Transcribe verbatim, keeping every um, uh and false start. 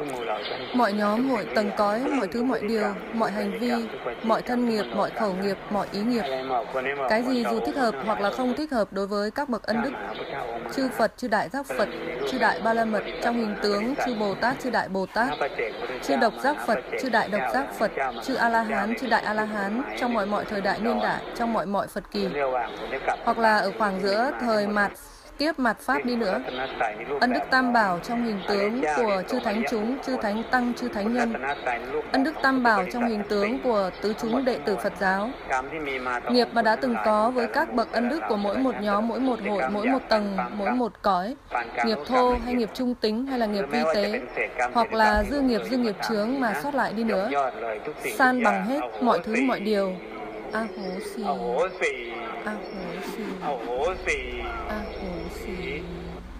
mọi nhóm, mọi tầng cõi, mọi thứ mọi điều, mọi hành vi, mọi thân nghiệp, mọi khẩu nghiệp, mọi ý nghiệp. Cái gì dù thích hợp hoặc là không thích hợp đối với các bậc ân đức, chư Phật, chư Đại Giác Phật, chư Đại Ba La Mật trong hình tướng, chư Bồ Tát, chư Đại Bồ Tát, chư Độc Giác Phật, chư Đại Độc Giác Phật, chư A-la-hán, chư Đại A-la-hán trong mọi mọi thời đại niên đại, trong mọi mọi Phật kỳ, hoặc là ở khoảng giữa thời mạt kiếp mạt Pháp đi nữa. Ân đức Tam Bảo trong hình tướng của chư Thánh chúng, chư Thánh Tăng, chư Thánh Nhân. Ân đức Tam Bảo trong hình tướng của tứ chúng đệ tử Phật giáo. Nghiệp mà đã từng có với các bậc ân đức của mỗi một nhóm, mỗi một hội, mỗi một tầng, mỗi một cõi. Nghiệp thô hay nghiệp trung tính hay là nghiệp vi tế, hoặc là dư nghiệp, dư nghiệp chướng mà sót lại đi nữa. San bằng hết mọi thứ mọi điều. A hố xì. A hố xì. A hố xì.